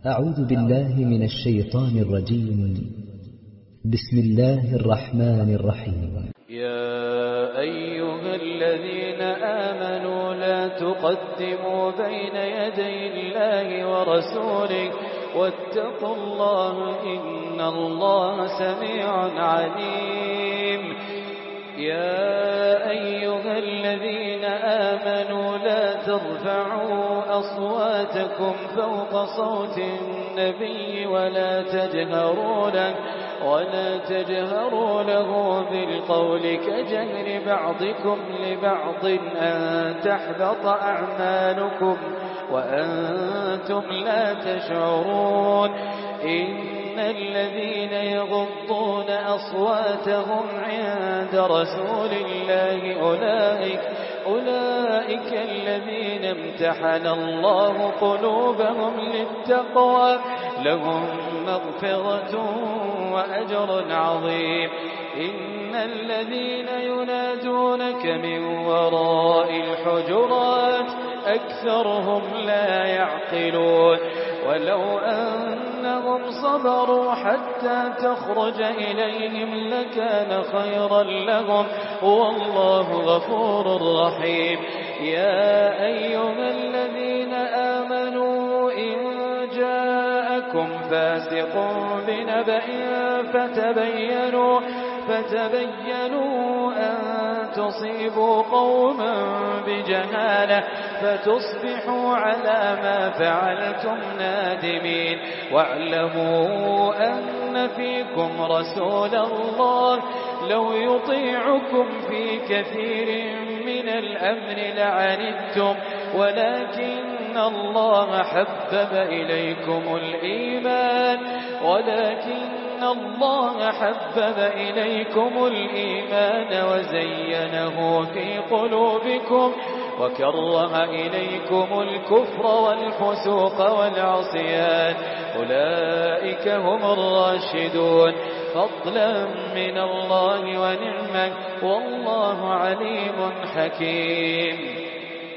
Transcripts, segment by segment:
أعوذ بالله من الشيطان الرجيم. بسم الله الرحمن الرحيم. يا أيها الذين آمنوا لا تقدموا بين يدي الله ورسوله واتقوا الله إن الله سميع عليم. يا أيها الذين آمنوا لا ترفعوا أصواتكم فوق صوت النبي ولا تجهروا له بالقول كجهر بعضكم لبعض أن تحبط أعمالكم وأنتم لا تشعرون. إن الذين يغضون أصواتهم عند رسول الله أولئك الذين امتحن الله قلوبهم للتقوى لهم مغفرة وأجر عظيم. إن الذين ينادونك من وراء الحجرات أكثرهم لا يعقلون. ولو أنهم صبروا حتى تخرج إليهم لكان خيرا لهم والله غفور رحيم. يا أيها الذين آمنوا إن جاءكم فاسق بنبأ فتبينوا أن تصيبوا قوما بجهالة فتصبحوا على ما فعلتم نادمين. واعلموا أن فيكم رسول الله لو يطيعكم في كثير من الأمر لعنتم ولكن الله حبب إليكم الإيمان وزينه في قلوبكم وكره إليكم الكفر والفسوق والعصيان أولئك هم الراشدون فضلا من الله ونعمة والله عليم حكيم.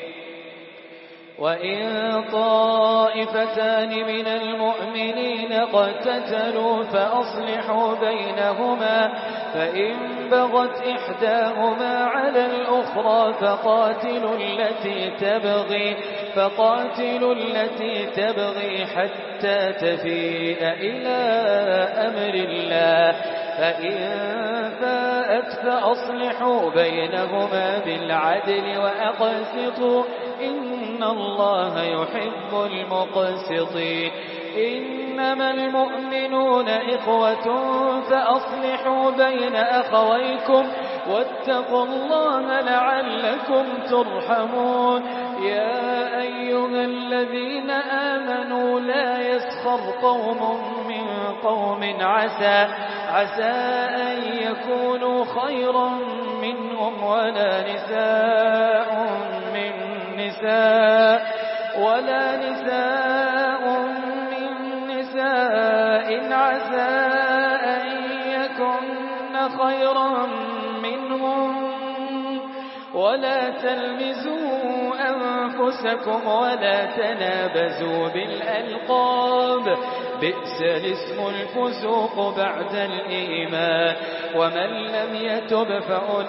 وإن طائفتان من المؤمنين اقتتلوا فأصلحوا بينهما فإن بغت إحداهما على الأخرى فقاتلوا التي تبغي حتى تفيء إلى أمر الله فإن فاءت فأصلحوا بينهما بالعدل وأقسطوا إن الله يحب المقسطين. إنما المؤمنون إخوة فأصلحوا بين أخويكم واتقوا الله لعلكم ترحمون. يا أيها الذين آمنوا لا يسخر قوم من قوم عسى أن يكونوا خيرا منهم ولا نساء من نساء عسى أن يكن خيرا منهم ولا تلمزوا أنفسكم ولا تنابزوا بالألقاب بئس الاسم الفسوق بعد الإيمان ومن لم يتب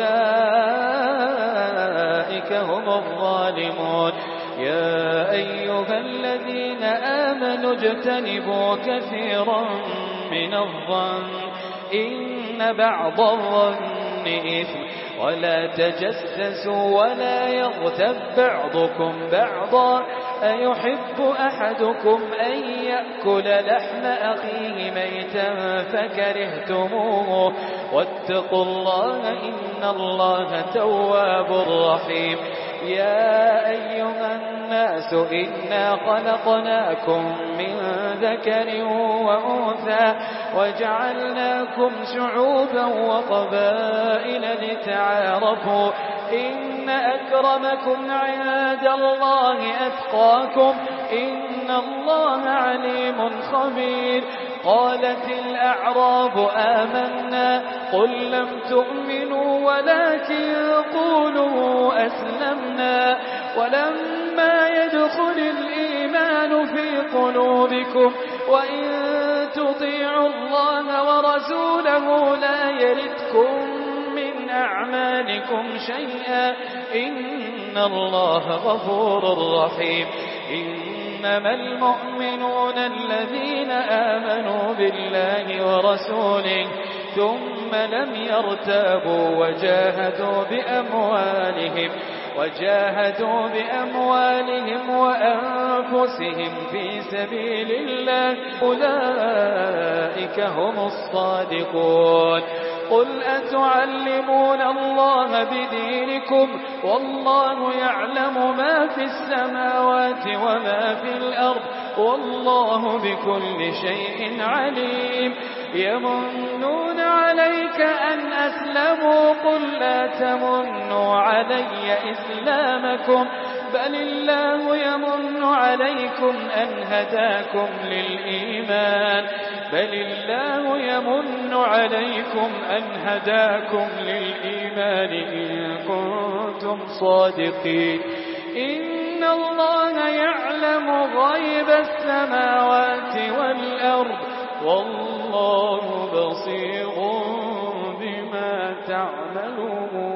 فأولئك هم الظالمون. يا أيها الذين آمنوا اجتنبوا كثيرا من الظن إن بعض الظن إثم ولا تجسسوا ولا يغتب بعضكم بعضا أيحب أحدكم أن يأكل لحم أخيه ميتا فكرهتموه واتقوا الله إن الله تواب رحيم. يا أيها الناس إنا خلقناكم من ذكر وأنثى وجعلناكم شعوبا وقبائل لتعارفوا إن أكرمكم عند الله أتقاكم إن الله عليم خبير. قالت الأعراب آمنا قل لم تؤمنوا ولكن قولوا أسلمنا ولما ولما يدخل الإيمان في قلوبكم وإن تطيعوا الله ورسوله لا يلتكم من أعمالكم شيئا إن الله غفور رحيم إنما المؤمنون الذين آمنوا بالله ورسوله ثم لم يرتابوا وجاهدوا بأموالهم وأنفسهم في سبيل الله أولئك هم الصادقون قل أتعلمون الله بدينكم والله يعلم ما في السماوات وما في الأرض والله بكل شيء عليم يمنون عليك أن أسلموا قل لا تمنوا علي إسلامكم بل الله يمن عليكم أن هداكم للإيمان إن كنتم صادقين إن الله يعلم غيب السماوات والأرض والله بصير بما تعملون